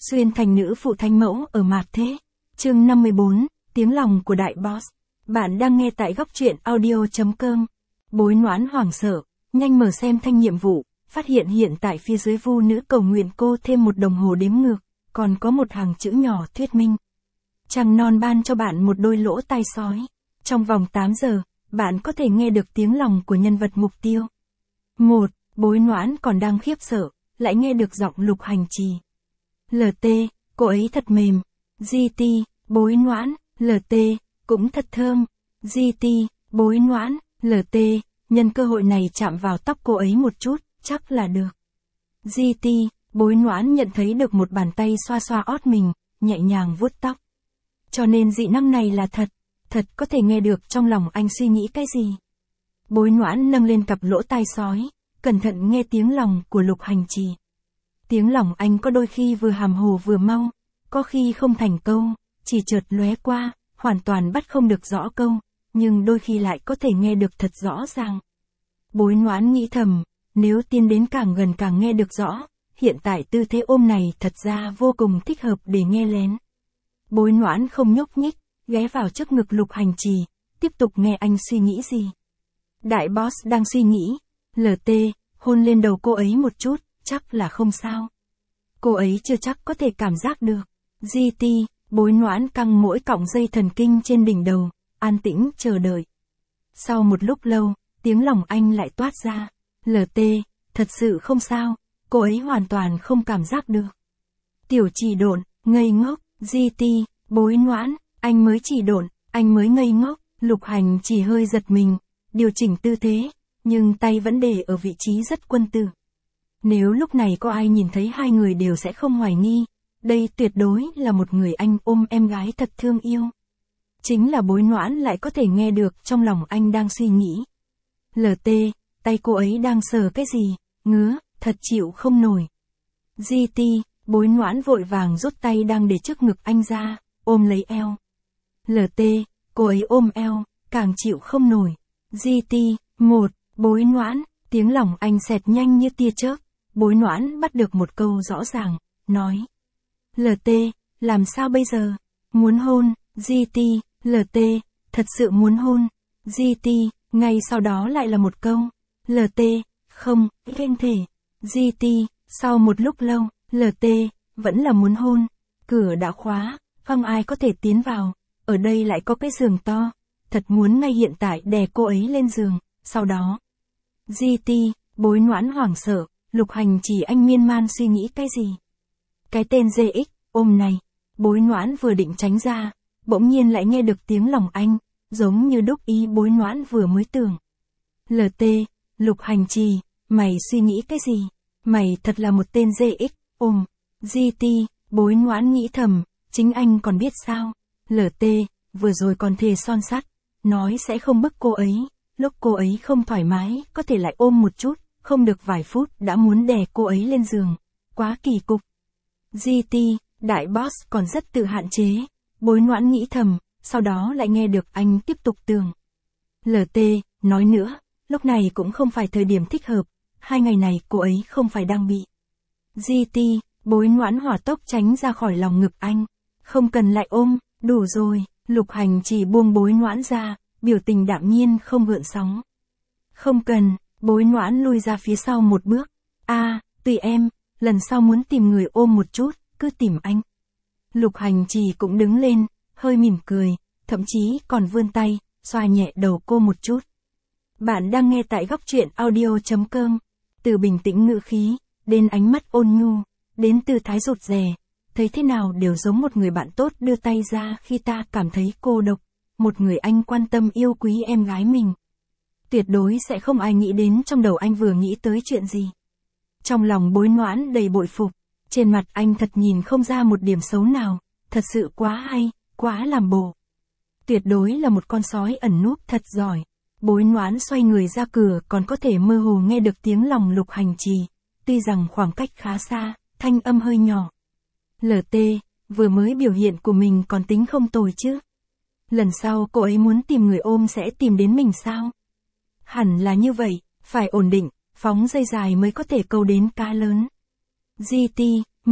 Xuyên thành nữ phụ thánh mẫu ở mạt thế. Chương 54, tiếng lòng của đại boss. Bạn đang nghe tại góc truyện audio.com. Bối Noãn hoảng sợ, nhanh mở xem thanh nhiệm vụ, phát hiện tại phía dưới vu nữ cầu nguyện cô thêm một đồng hồ đếm ngược, còn có một hàng chữ nhỏ thuyết minh. Trăng non ban cho bạn một đôi lỗ tai sói. Trong vòng 8 giờ, bạn có thể nghe được tiếng lòng của nhân vật mục tiêu. 1. Bối Noãn còn đang khiếp sợ, lại nghe được giọng Lục Hành Trì. LT, cô ấy thật mềm. GT, Bối Noãn, LT, cũng thật thơm. GT, Bối Noãn, LT, nhân cơ hội này chạm vào tóc cô ấy một chút, chắc là được. GT, Bối Noãn nhận thấy được một bàn tay xoa xoa ót mình, nhẹ nhàng vuốt tóc. Cho nên dị năng này là thật, thật có thể nghe được trong lòng anh suy nghĩ cái gì. Bối Noãn nâng lên cặp lỗ tai sói, cẩn thận nghe tiếng lòng của Lục Hành Trì. Tiếng lòng anh có đôi khi vừa hàm hồ vừa mau, có khi không thành câu, chỉ chợt lóe qua, hoàn toàn bắt không được rõ câu, nhưng đôi khi lại có thể nghe được thật rõ ràng. Bối Noãn nghĩ thầm, nếu tiến đến càng gần càng nghe được rõ, hiện tại tư thế ôm này thật ra vô cùng thích hợp để nghe lén. Bối Noãn không nhúc nhích, ghé vào trước ngực Lục Hành Trì, tiếp tục nghe anh suy nghĩ gì. Đại boss đang suy nghĩ, LT, hôn lên đầu cô ấy một chút, chắc là không sao. Cô ấy chưa chắc có thể cảm giác được. GT, Bối Noãn căng mỗi cọng dây thần kinh trên đỉnh đầu, an tĩnh chờ đợi. Sau một lúc lâu, tiếng lòng anh lại toát ra. LT, thật sự không sao, cô ấy hoàn toàn không cảm giác được. Tiểu Chỉ Độn, ngây ngốc. GT, Bối Noãn, anh mới chỉ độn, anh mới ngây ngốc. Lục Hành chỉ hơi giật mình, điều chỉnh tư thế, nhưng tay vẫn để ở vị trí rất quân tử. Nếu lúc này có ai nhìn thấy hai người đều sẽ không hoài nghi, đây tuyệt đối là một người anh ôm em gái thật thương yêu. Chính là Bối Noãn lại có thể nghe được trong lòng anh đang suy nghĩ. LT, tay cô ấy đang sờ cái gì, ngứa, thật chịu không nổi. GT, Bối Noãn vội vàng rút tay đang để trước ngực anh ra, ôm lấy eo. LT, cô ấy ôm eo, càng chịu không nổi. GT, 1, Bối Noãn, tiếng lòng anh xẹt nhanh như tia chớp. Bối Noãn bắt được một câu rõ ràng, nói. LT, làm sao bây giờ? Muốn hôn. GT, LT, thật sự muốn hôn. GT, ngay sau đó lại là một câu. LT, không, ghen thể. GT, sau một lúc lâu, LT, vẫn là muốn hôn. Cửa đã khóa, không ai có thể tiến vào. Ở đây lại có cái giường to. Thật muốn ngay hiện tại đè cô ấy lên giường, sau đó. GT, Bối Noãn hoảng sợ, Lục Hành Chỉ anh miên man suy nghĩ cái gì. Cái tên GX, ôm này. Bối Noãn vừa định tránh ra, bỗng nhiên lại nghe được tiếng lòng anh, giống như đúc ý Bối Noãn vừa mới tưởng. LT, Lục Hành Trì, mày suy nghĩ cái gì? Mày thật là một tên GX, ôm. GT, Bối Noãn nghĩ thầm, chính anh còn biết sao? LT, vừa rồi còn thề son sắt, nói sẽ không bức cô ấy, lúc cô ấy không thoải mái, có thể lại ôm một chút, không được vài phút đã muốn đè cô ấy lên giường. Quá kỳ cục. GT, đại boss còn rất tự hạn chế. Bối Noãn nghĩ thầm, sau đó lại nghe được anh tiếp tục tường. LT, nói nữa, lúc này cũng không phải thời điểm thích hợp, 2 ngày này cô ấy không phải đang bị. GT, Bối Noãn hỏa tốc tránh ra khỏi lòng ngực anh. Không cần lại ôm, đủ rồi. Lục Hành chỉ buông Bối Noãn ra, biểu tình đạm nhiên không gợn sóng. Không cần. Bối Noãn lui ra phía sau một bước. Tùy em, lần sau muốn tìm người ôm một chút, cứ tìm anh. Lục Hành Trì cũng đứng lên, hơi mỉm cười, thậm chí còn vươn tay, xoa nhẹ đầu cô một chút. Bạn đang nghe tại góc truyện audio.com. Từ bình tĩnh ngữ khí, đến ánh mắt ôn nhu, đến tư thái rụt rè, thấy thế nào đều giống một người bạn tốt đưa tay ra khi ta cảm thấy cô độc, một người anh quan tâm yêu quý em gái mình. Tuyệt đối sẽ không ai nghĩ đến trong đầu anh vừa nghĩ tới chuyện gì. Trong lòng Bối Noãn đầy bội phục, trên mặt anh thật nhìn không ra một điểm xấu nào, thật sự quá hay, quá làm bồ. Tuyệt đối là một con sói ẩn núp thật giỏi. Bối Noãn xoay người ra cửa còn có thể mơ hồ nghe được tiếng lòng Lục Hành Trì, tuy rằng khoảng cách khá xa, thanh âm hơi nhỏ. LT, vừa mới biểu hiện của mình còn tính không tồi chứ. Lần sau cô ấy muốn tìm người ôm sẽ tìm đến mình sao? Hẳn là như vậy, phải ổn định, phóng dây dài mới có thể câu đến cá lớn. GT, 1,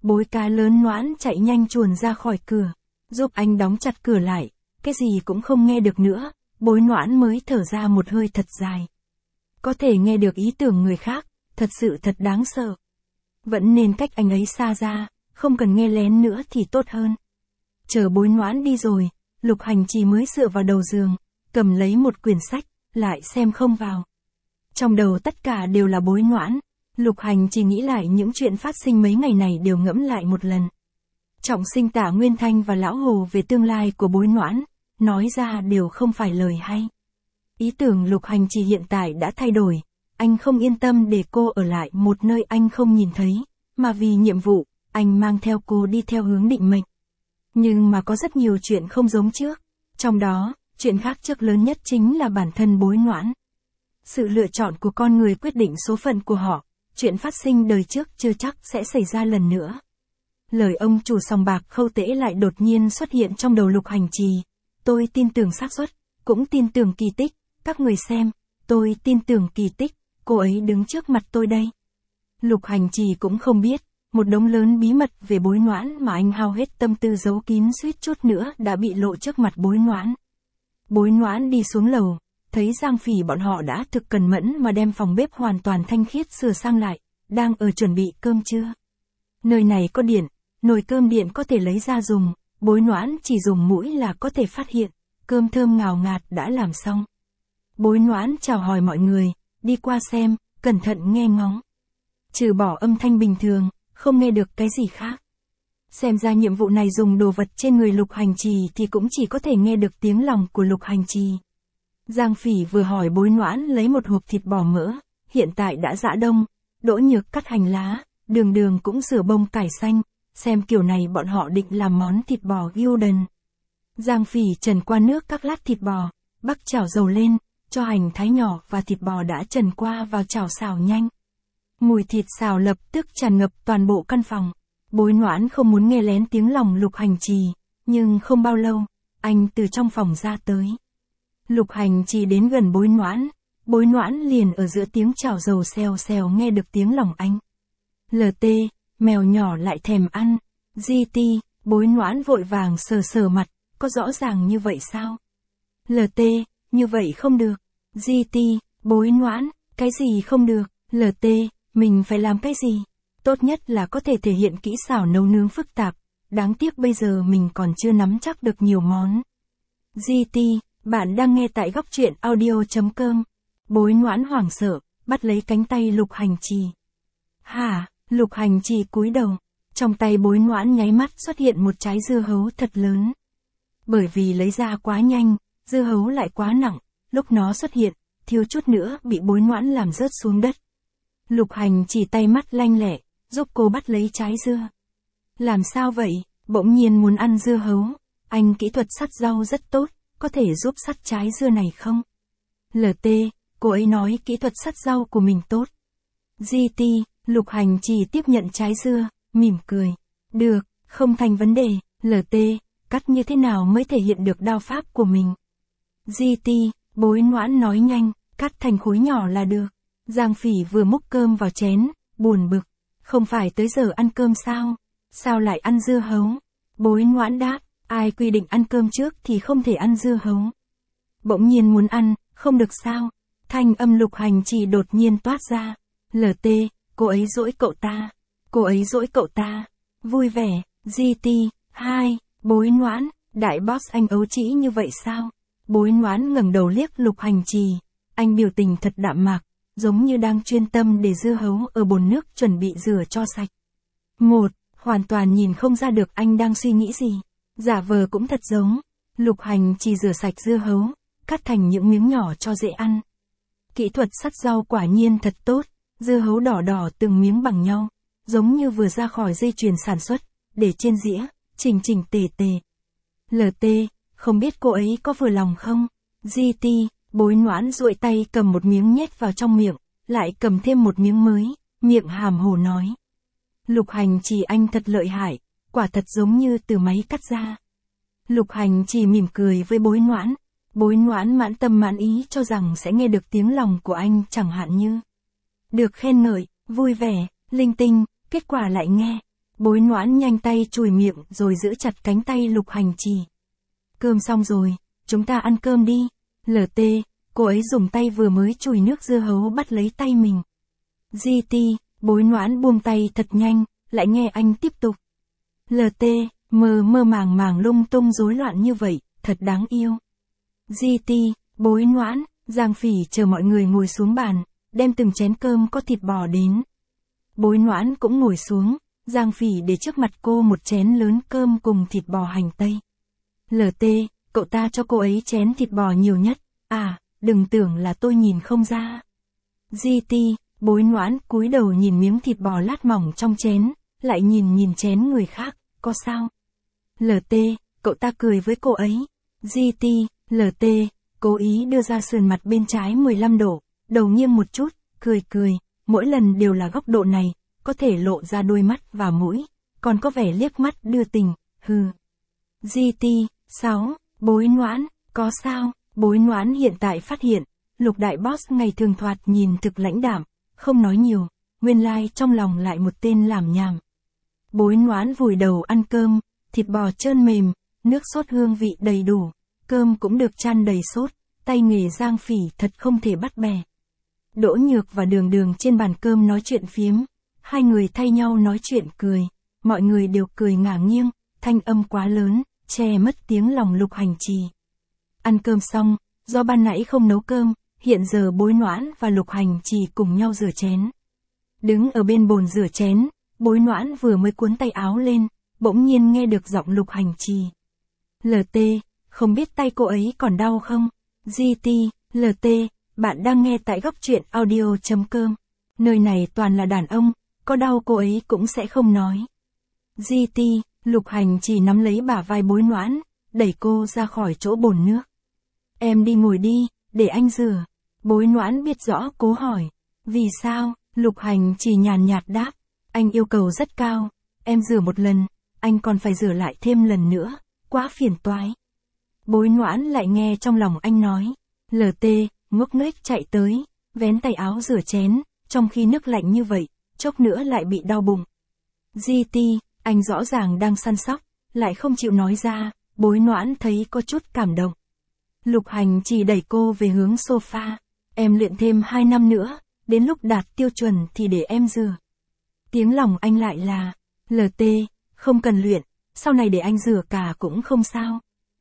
Bối cá lớn Noãn chạy nhanh chuồn ra khỏi cửa, giúp anh đóng chặt cửa lại, cái gì cũng không nghe được nữa, Bối Noãn mới thở ra một hơi thật dài. Có thể nghe được ý tưởng người khác, thật sự thật đáng sợ. Vẫn nên cách anh ấy xa ra, không cần nghe lén nữa thì tốt hơn. Chờ Bối Noãn đi rồi, Lục Hành Trì mới dựa vào đầu giường, cầm lấy một quyển sách, lại xem không vào. Trong đầu tất cả đều là Bối Noãn, Lục Hành Trì nghĩ lại những chuyện phát sinh mấy ngày này đều ngẫm lại một lần. Trọng Sinh Tả Nguyên Thanh và Lão Hồ về tương lai của Bối Noãn, nói ra đều không phải lời hay. Ý tưởng Lục Hành Trì hiện tại đã thay đổi, anh không yên tâm để cô ở lại một nơi anh không nhìn thấy, mà vì nhiệm vụ, anh mang theo cô đi theo hướng định mệnh. Nhưng mà có rất nhiều chuyện không giống trước, trong đó, chuyện khác trước lớn nhất chính là bản thân Bối Noãn. Sự lựa chọn của con người quyết định số phận của họ, chuyện phát sinh đời trước chưa chắc sẽ xảy ra lần nữa. Lời ông chủ sòng bạc Khâu Tễ lại đột nhiên xuất hiện trong đầu Lục Hành Trì. Tôi tin tưởng xác suất, cũng tin tưởng kỳ tích, các người xem, tôi tin tưởng kỳ tích, cô ấy đứng trước mặt tôi đây. Lục Hành Trì cũng không biết, một đống lớn bí mật về Bối Noãn mà anh hao hết tâm tư giấu kín suýt chút nữa đã bị lộ trước mặt Bối Noãn. Bối Noãn đi xuống lầu, thấy Giang Phỉ bọn họ đã thực cẩn mẫn mà đem phòng bếp hoàn toàn thanh khiết sửa sang lại, đang ở chuẩn bị cơm trưa. Nơi này có điện, nồi cơm điện có thể lấy ra dùng, Bối Noãn chỉ dùng mũi là có thể phát hiện, cơm thơm ngào ngạt đã làm xong. Bối Noãn chào hỏi mọi người, đi qua xem, cẩn thận nghe ngóng. Trừ bỏ âm thanh bình thường, không nghe được cái gì khác. Xem ra nhiệm vụ này dùng đồ vật trên người Lục Hành Trì thì cũng chỉ có thể nghe được tiếng lòng của Lục Hành Trì. Giang Phỉ vừa hỏi Bối Noãn lấy một hộp thịt bò mỡ, hiện tại đã giã đông, Đỗ Nhược cắt hành lá, Đường Đường cũng rửa bông cải xanh, xem kiểu này bọn họ định làm món thịt bò Gildan. Giang Phỉ trần qua nước các lát thịt bò, bắc chảo dầu lên, cho hành thái nhỏ và thịt bò đã trần qua vào chảo xào nhanh. Mùi thịt xào lập tức tràn ngập toàn bộ căn phòng. Bối Noãn không muốn nghe lén tiếng lòng Lục Hành Trì, nhưng không bao lâu, anh từ trong phòng ra tới. Lục Hành Trì đến gần Bối Noãn liền ở giữa tiếng chảo dầu xèo xèo nghe được tiếng lòng anh. LT, mèo nhỏ lại thèm ăn. GT, Bối Noãn vội vàng sờ sờ mặt, có rõ ràng như vậy sao? LT, như vậy không được. GT, Bối Noãn, cái gì không được? LT, mình phải làm cái gì? Tốt nhất là có thể thể hiện kỹ xảo nấu nướng phức tạp, đáng tiếc bây giờ mình còn chưa nắm chắc được nhiều món. GT, bạn đang nghe tại góc truyện audio.com. Bối Noãn hoảng sợ, bắt lấy cánh tay Lục Hành Trì. Hả? Lục Hành Trì cúi đầu, trong tay Bối Noãn nháy mắt xuất hiện một trái dưa hấu thật lớn. Bởi vì lấy ra quá nhanh, dưa hấu lại quá nặng, lúc nó xuất hiện, thiếu chút nữa bị Bối Noãn làm rớt xuống đất. Lục Hành Trì tay mắt lanh lẹ, giúp cô bắt lấy trái dưa. Làm sao vậy? Bỗng nhiên muốn ăn dưa hấu, anh kỹ thuật sắt rau rất tốt, có thể giúp sắt trái dưa này không? LT, cô ấy nói kỹ thuật sắt rau của mình tốt. GT, Lục Hành Trì tiếp nhận trái dưa, mỉm cười. Được, không thành vấn đề. LT, cắt như thế nào mới thể hiện được đao pháp của mình? GT, Bối Noãn nói nhanh, cắt thành khối nhỏ là được. Giang Phỉ vừa múc cơm vào chén, buồn bực. Không phải tới giờ ăn cơm sao? Sao lại ăn dưa hấu? Bối Noãn đáp, ai quy định ăn cơm trước thì không thể ăn dưa hấu. Bỗng nhiên muốn ăn, không được sao? Thanh âm Lục Hành Trì đột nhiên toát ra. LT, cô ấy dỗi cậu ta. Cô ấy dỗi cậu ta. Vui vẻ. GT, 2, Bối Noãn, đại boss anh ấu trĩ như vậy sao? Bối Noãn ngẩng đầu liếc Lục Hành Trì. Anh biểu tình thật đạm mạc, giống như đang chuyên tâm để dưa hấu ở bồn nước chuẩn bị rửa cho sạch. Hoàn toàn nhìn không ra được anh đang suy nghĩ gì. Giả vờ cũng thật giống. Lục Hành Trì rửa sạch dưa hấu, cắt thành những miếng nhỏ cho dễ ăn. Kỹ thuật sắt rau quả nhiên thật tốt, dưa hấu đỏ đỏ từng miếng bằng nhau, giống như vừa ra khỏi dây chuyền sản xuất, để trên dĩa, chỉnh chỉnh tề tề. LT, không biết cô ấy có vừa lòng không? GT, Bối Noãn duỗi tay cầm một miếng nhét vào trong miệng, lại cầm thêm một miếng mới, miệng hàm hồ nói. Lục Hành Trì anh thật lợi hại, quả thật giống như từ máy cắt ra. Lục Hành Trì mỉm cười với Bối Noãn. Bối Noãn mãn tâm mãn ý cho rằng sẽ nghe được tiếng lòng của anh chẳng hạn như được khen ngợi, vui vẻ, linh tinh, kết quả lại nghe. Bối Noãn nhanh tay chùi miệng rồi giữ chặt cánh tay Lục Hành Trì. Cơm xong rồi, chúng ta ăn cơm đi. LT, cô ấy dùng tay vừa mới chùi nước dưa hấu bắt lấy tay mình. GT, Bối Noãn buông tay thật nhanh, lại nghe anh tiếp tục. LT, mơ mơ màng màng lung tung rối loạn như vậy, thật đáng yêu. GT, Bối Noãn, Giang Phỉ chờ mọi người ngồi xuống bàn, đem từng chén cơm có thịt bò đến. Bối Noãn cũng ngồi xuống, Giang Phỉ để trước mặt cô một chén lớn cơm cùng thịt bò hành tây. LT, cậu ta cho cô ấy chén thịt bò nhiều nhất, à, đừng tưởng là tôi nhìn không ra. GT, Bối Noãn cúi đầu nhìn miếng thịt bò lát mỏng trong chén, lại nhìn chén người khác, có sao? LT, cậu ta cười với cô ấy. GT, LT, cố ý đưa ra sườn mặt bên trái 15 độ, đầu nghiêng một chút, cười, mỗi lần đều là góc độ này, có thể lộ ra đôi mắt và mũi, còn có vẻ liếc mắt đưa tình, hừ. GT, 6, Bối Noãn, có sao? Bối Noãn hiện tại phát hiện, Lục đại boss ngày thường thoạt nhìn thực lãnh đạm, không nói nhiều, nguyên lai trong lòng lại một tên làm nhảm. Bối Noãn vùi đầu ăn cơm, thịt bò trơn mềm, nước sốt hương vị đầy đủ, cơm cũng được chan đầy sốt, tay nghề Giang Phỉ thật không thể bắt bè. Đỗ Nhược và Đường Đường trên bàn cơm nói chuyện phiếm, hai người thay nhau nói chuyện cười, mọi người đều cười ngả nghiêng, thanh âm quá lớn, che mất tiếng lòng Lục Hành Trì. Ăn cơm xong, do ban nãy không nấu cơm, hiện giờ Bối Noãn và Lục Hành Trì cùng nhau rửa chén. Đứng ở bên bồn rửa chén, Bối Noãn vừa mới cuốn tay áo lên, bỗng nhiên nghe được giọng Lục Hành Trì. LT, không biết tay cô ấy còn đau không? GT, LT, bạn đang nghe tại góc truyện audio.com. Nơi này toàn là đàn ông, có đau cô ấy cũng sẽ không nói. GT, Lục Hành Trì nắm lấy bả vai Bối Noãn, đẩy cô ra khỏi chỗ bồn nước. Em đi ngồi đi, để anh rửa. Bối Noãn biết rõ cố hỏi. Vì sao? Lục Hành Trì nhàn nhạt đáp. Anh yêu cầu rất cao, em rửa một lần, anh còn phải rửa lại thêm lần nữa, quá phiền toái. Bối Noãn lại nghe trong lòng anh nói. LT, ngốc nghếch chạy tới, vén tay áo rửa chén, trong khi nước lạnh như vậy, chốc nữa lại bị đau bụng. GT, anh rõ ràng đang săn sóc, lại không chịu nói ra, Bối Noãn thấy có chút cảm động. Lục Hành Trì đẩy cô về hướng sofa, em luyện thêm 2 năm nữa, đến lúc đạt tiêu chuẩn thì để em rửa. Tiếng lòng anh lại là, LT, không cần luyện, sau này để anh rửa cả cũng không sao.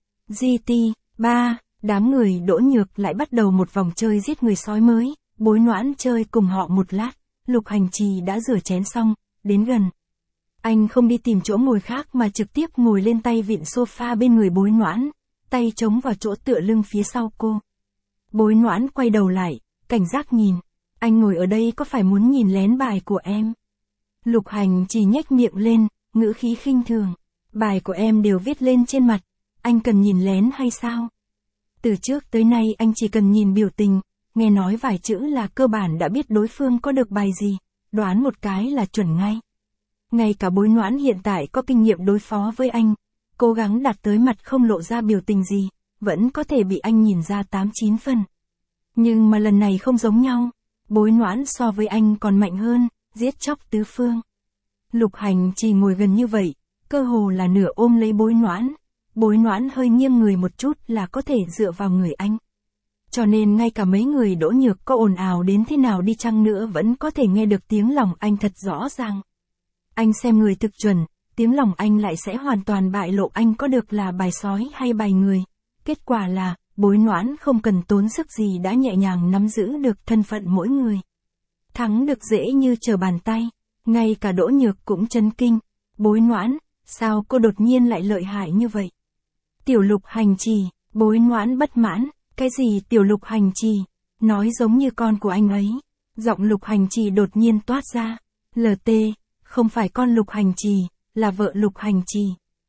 GT, 3, đám người Đỗ Nhược lại bắt đầu một vòng chơi giết người sói mới, Bối Noãn chơi cùng họ một lát, Lục Hành Trì đã rửa chén xong, đến gần. Anh không đi tìm chỗ ngồi khác mà trực tiếp ngồi lên tay vịn sofa bên người Bối Noãn, tay chống vào chỗ tựa lưng phía sau cô. Bối Noãn quay đầu lại, cảnh giác nhìn, anh ngồi ở đây có phải muốn nhìn lén bài của em? Lục Hành Trì nhếch miệng lên, ngữ khí khinh thường, bài của em đều viết lên trên mặt, anh cần nhìn lén hay sao? Từ trước tới nay anh chỉ cần nhìn biểu tình, nghe nói vài chữ là cơ bản đã biết đối phương có được bài gì, đoán một cái là chuẩn ngay. Ngay cả Bối Noãn hiện tại có kinh nghiệm đối phó với anh, cố gắng đặt tới mặt không lộ ra biểu tình gì, vẫn có thể bị anh nhìn ra 8-9 phần. Nhưng mà lần này không giống nhau, Bối Noãn so với anh còn mạnh hơn, giết chóc tứ phương. Lục Hành Trì ngồi gần như vậy, cơ hồ là nửa ôm lấy Bối Noãn. Bối Noãn hơi nghiêng người một chút là có thể dựa vào người anh. Cho nên ngay cả mấy người Đỗ Nhược có ồn ào đến thế nào đi chăng nữa vẫn có thể nghe được tiếng lòng anh thật rõ ràng. Anh xem người thực chuẩn, tiếng lòng anh lại sẽ hoàn toàn bại lộ anh có được là bài sói hay bài người. Kết quả là, Bối Noãn không cần tốn sức gì đã nhẹ nhàng nắm giữ được thân phận mỗi người. Thắng được dễ như trở bàn tay, ngay cả Đỗ Nhược cũng chấn kinh. Bối Noãn, sao cô đột nhiên lại lợi hại như vậy? Tiểu Lục Hành Trì, Bối Noãn bất mãn, cái gì Tiểu Lục Hành Trì, nói giống như con của anh ấy. Giọng Lục Hành Trì đột nhiên toát ra. LT, không phải con Lục Hành Trì, là vợ Lục Hành Trì.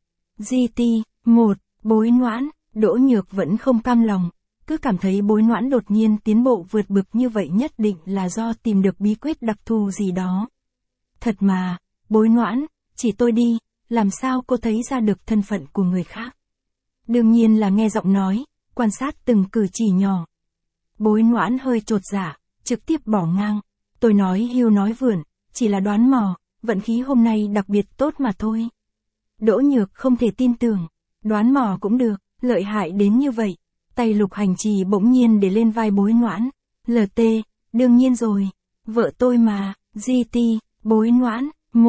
GT, 1, Bối Noãn, Đỗ Nhược vẫn không cam lòng, cứ cảm thấy Bối Noãn đột nhiên tiến bộ vượt bực như vậy nhất định là do tìm được bí quyết đặc thù gì đó. Thật mà, Bối Noãn, chỉ tôi đi, làm sao cô thấy ra được thân phận của người khác? Đương nhiên là nghe giọng nói, quan sát từng cử chỉ nhỏ. Bối Noãn hơi chột dạ, trực tiếp bỏ ngang. Tôi nói hưu nói vượn, chỉ là đoán mò, vận khí hôm nay đặc biệt tốt mà thôi. Đỗ Nhược không thể tin tưởng, đoán mò cũng được, lợi hại đến như vậy. Tay Lục Hành Trì bỗng nhiên để lên vai Bối Noãn. LT, đương nhiên rồi, vợ tôi mà, GT, Bối Noãn,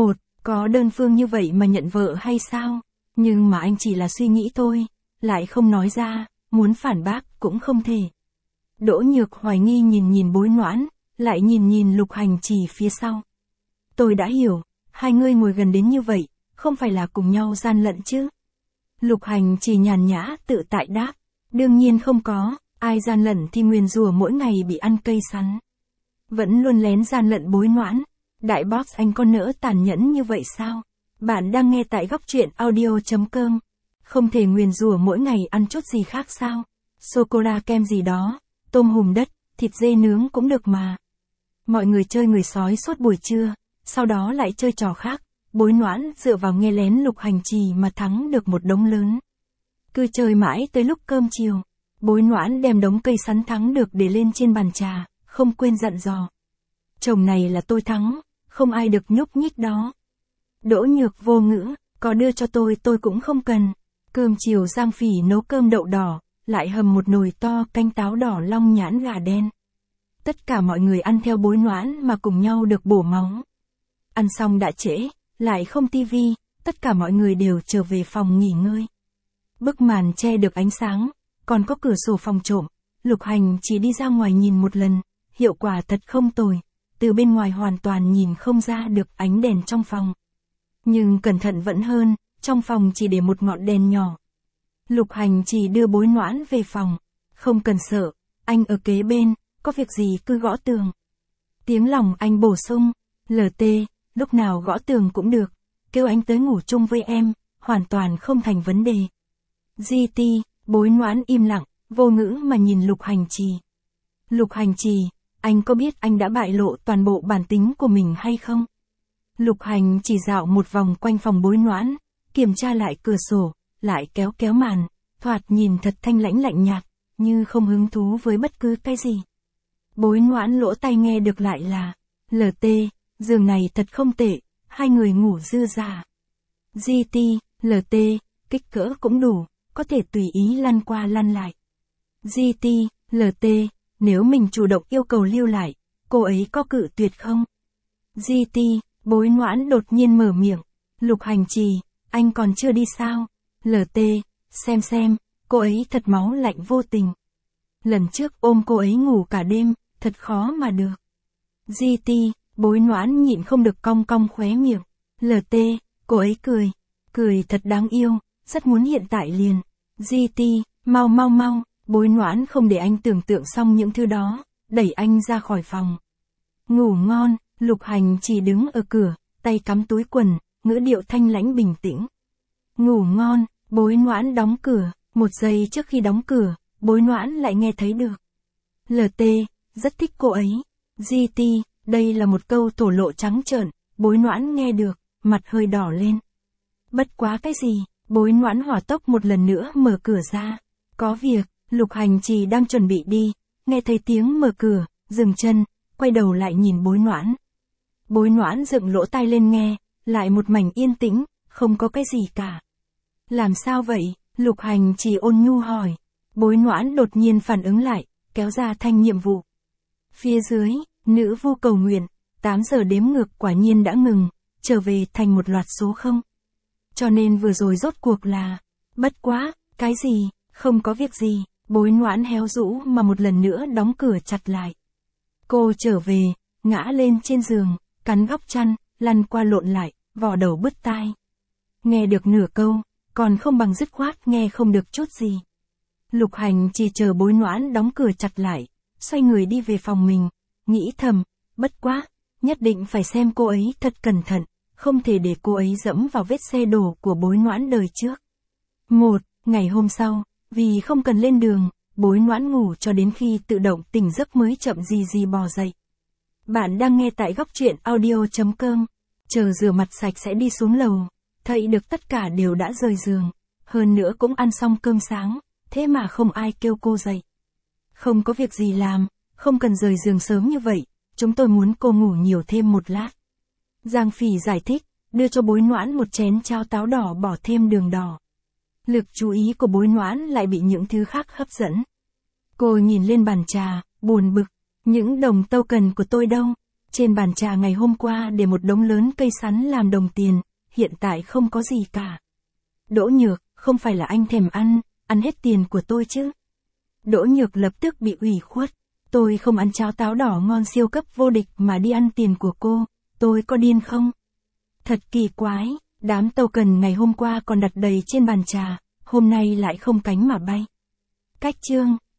có đơn phương như vậy mà nhận vợ hay sao? Nhưng mà anh chỉ là suy nghĩ thôi, lại không nói ra, muốn phản bác cũng không thể. Đỗ Nhược hoài nghi nhìn Bối Noãn, lại nhìn Lục Hành Trì phía sau. Tôi đã hiểu, hai người ngồi gần đến như vậy, không phải là cùng nhau gian lận chứ? Lục Hành Trì nhàn nhã tự tại đáp, đương nhiên không có, ai gian lận thì nguyền rủa mỗi ngày bị ăn cây sắn. Vẫn luôn lén gian lận Bối Noãn, đại boss anh có nỡ tàn nhẫn như vậy sao? Bạn đang nghe tại góc truyện audio.com. Không thể nguyền rủa mỗi ngày ăn chút gì khác sao? Sô-cô-la kem gì đó, tôm hùm đất, thịt dê nướng cũng được mà. Mọi người chơi người sói suốt buổi trưa, sau đó lại chơi trò khác. Bối Noãn dựa vào nghe lén Lục Hành Trì mà thắng được một đống lớn. Cứ chơi mãi tới lúc cơm chiều, Bối Noãn đem đống cây sắn thắng được để lên trên bàn trà, không quên dặn dò. Chồng này là tôi thắng, không ai được nhúc nhích đó. Đỗ Nhược vô ngữ, có đưa cho tôi cũng không cần. Cơm chiều Giang Phỉ nấu cơm đậu đỏ, lại hầm một nồi to canh táo đỏ long nhãn gà đen. Tất cả mọi người ăn theo Bối Noãn mà cùng nhau được bổ máu. Ăn xong đã trễ, lại không tivi, tất cả mọi người đều trở về phòng nghỉ ngơi. Bức màn che được ánh sáng, còn có cửa sổ phòng trộm. Lục Hành chỉ đi ra ngoài nhìn một lần, hiệu quả thật không tồi. Từ bên ngoài hoàn toàn nhìn không ra được ánh đèn trong phòng. Nhưng cẩn thận vẫn hơn, trong phòng chỉ để một ngọn đèn nhỏ. Lục Hành chỉ đưa Bối Noãn về phòng. Không cần sợ, anh ở kế bên, có việc gì cứ gõ tường. Tiếng lòng anh bổ sung, LT, lúc nào gõ tường cũng được, kêu anh tới ngủ chung với em, hoàn toàn không thành vấn đề. GT, Bối Noãn im lặng, vô ngữ mà nhìn Lục Hành Trì. Lục Hành Trì, anh có biết anh đã bại lộ toàn bộ bản tính của mình hay không? Lục Hành chỉ dạo một vòng quanh phòng Bối Noãn, kiểm tra lại cửa sổ, lại kéo màn, thoạt nhìn thật thanh lãnh lạnh nhạt, như không hứng thú với bất cứ cái gì. Bối Noãn lỗ tai nghe được lại là, LT, giường này thật không tệ, hai người ngủ dư dả. GT, LT, kích cỡ cũng đủ, có thể tùy ý lăn qua lăn lại. GT, LT, nếu mình chủ động yêu cầu lưu lại, cô ấy có cự tuyệt không? GT, Bối Noãn đột nhiên mở miệng. Lục Hành Trì, anh còn chưa đi sao? LT, xem, cô ấy thật máu lạnh vô tình. Lần trước ôm cô ấy ngủ cả đêm, thật khó mà được. GT, Bối Noãn nhịn không được cong khóe miệng. LT, cô ấy cười thật đáng yêu, rất muốn hiện tại liền. GT, mau, Bối Noãn không để anh tưởng tượng xong những thứ đó, đẩy anh ra khỏi phòng. Ngủ ngon, Lục Hành chỉ đứng ở cửa, tay cắm túi quần, ngữ điệu thanh lãnh bình tĩnh. Ngủ ngon, Bối Noãn đóng cửa, một giây trước khi đóng cửa, Bối Noãn lại nghe thấy được. LT, rất thích cô ấy. GT, đây là một câu thổ lộ trắng trợn, Bối Noãn nghe được, mặt hơi đỏ lên. Bất quá cái gì, Bối Noãn hỏa tốc một lần nữa mở cửa ra. Có việc, Lục Hành Trì đang chuẩn bị đi, nghe thấy tiếng mở cửa, dừng chân, quay đầu lại nhìn Bối Noãn. Bối Noãn dựng lỗ tai lên nghe, lại một mảnh yên tĩnh, không có cái gì cả. Làm sao vậy? Lục Hành Trì ôn nhu hỏi. Bối Noãn đột nhiên phản ứng lại, kéo ra thanh nhiệm vụ. Phía dưới, nữ vu cầu nguyện, 8 giờ đếm ngược quả nhiên đã ngừng, trở về thành một loạt số 0. Cho nên vừa rồi rốt cuộc là, bất quá, cái gì, không có việc gì, Bối Noãn héo rũ mà một lần nữa đóng cửa chặt lại. Cô trở về, ngã lên trên giường, cắn góc chăn, lăn qua lộn lại, vò đầu bứt tai. Nghe được nửa câu, còn không bằng dứt khoát nghe không được chút gì. Lục Hành chỉ chờ Bối Noãn đóng cửa chặt lại, xoay người đi về phòng mình, nghĩ thầm, bất quá, nhất định phải xem cô ấy thật cẩn thận, không thể để cô ấy dẫm vào vết xe đổ của Bối Noãn đời trước. Ngày hôm sau, vì không cần lên đường, Bối Noãn ngủ cho đến khi tự động tỉnh giấc mới chậm gì bò dậy. Bạn đang nghe tại góc truyện audio.com. Chờ rửa mặt sạch sẽ đi xuống lầu, thấy được tất cả đều đã rời giường, hơn nữa cũng ăn xong cơm sáng, thế mà không ai kêu cô dậy. Không có việc gì làm, không cần rời giường sớm như vậy, chúng tôi muốn cô ngủ nhiều thêm một lát. Giang Phỉ giải thích, đưa cho Bối Noãn một chén cháo táo đỏ bỏ thêm đường đỏ. Lực chú ý của Bối Noãn lại bị những thứ khác hấp dẫn. Cô nhìn lên bàn trà, buồn bực. Những đồng token của tôi đâu? Trên bàn trà ngày hôm qua để một đống lớn cây sắn làm đồng tiền, hiện tại không có gì cả. Đỗ Nhược, không phải là anh thèm ăn hết tiền của tôi chứ? Đỗ Nhược lập tức bị ủy khuất. Tôi không ăn cháo táo đỏ ngon siêu cấp vô địch mà đi ăn tiền của cô, tôi có điên không? Thật kỳ quái, đám token ngày hôm qua còn đặt đầy trên bàn trà, hôm nay lại không cánh mà bay. Cách chương